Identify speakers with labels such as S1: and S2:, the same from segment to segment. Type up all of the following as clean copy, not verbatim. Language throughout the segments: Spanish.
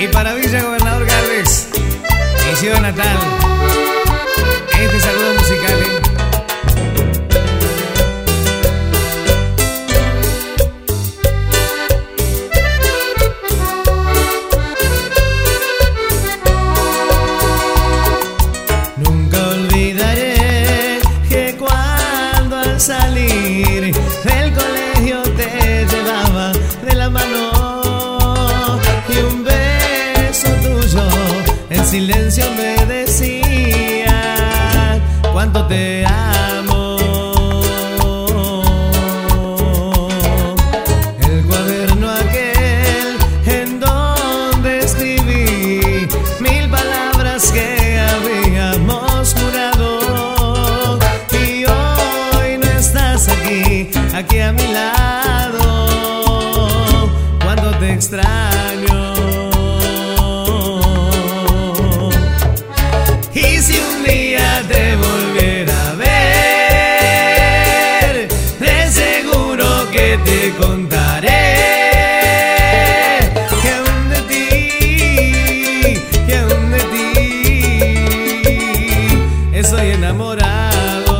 S1: Y para Villa Gobernador Galvez y Ciudad Natal, este saludo musical, Nunca olvidaré que cuando al salir del colegio te llevaba de la mano y un beso tuyo en silencio me decía cuánto te amo. El cuaderno aquel en donde escribí 1000 palabras que habíamos jurado y hoy no estás aquí a mi lado, cuando te extraño. Y si un día te volviera a ver, de seguro que te contaré que aún de ti estoy enamorado.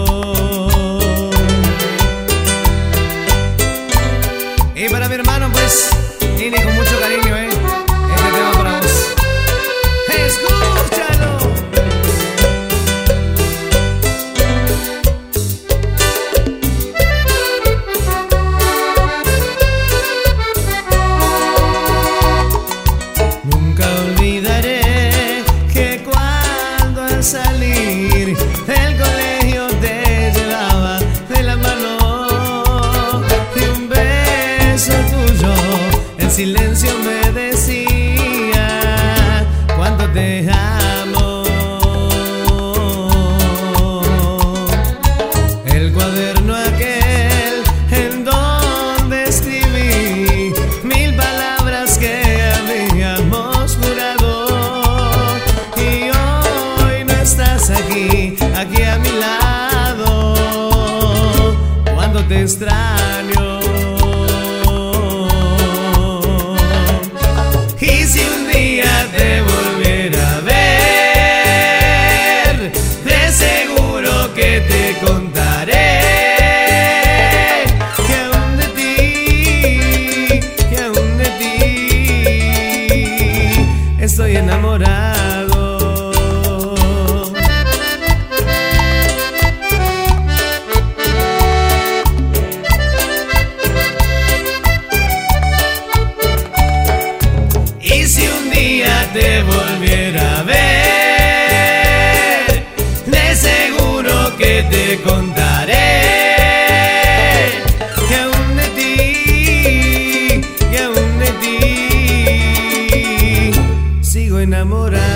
S1: Y para mi hermano, pues, Nini, con mucho cariño, este tema para vos. ¡Escúchalo! Nunca olvidaré que cuando al salir del colegio te llevaba de la mano y un beso tuyo en silencio me decía cuánto te amo. El cuaderno aquel en donde escribí 1000 palabras que habíamos jurado y hoy no estás aquí a mi lado, cuando te extraño. Y si un día te volviera a ver, de seguro que te contaré que aún de ti estoy enamorado. Y si un día te volviera a ver, de seguro que te contaré que aún de ti sigo enamorado.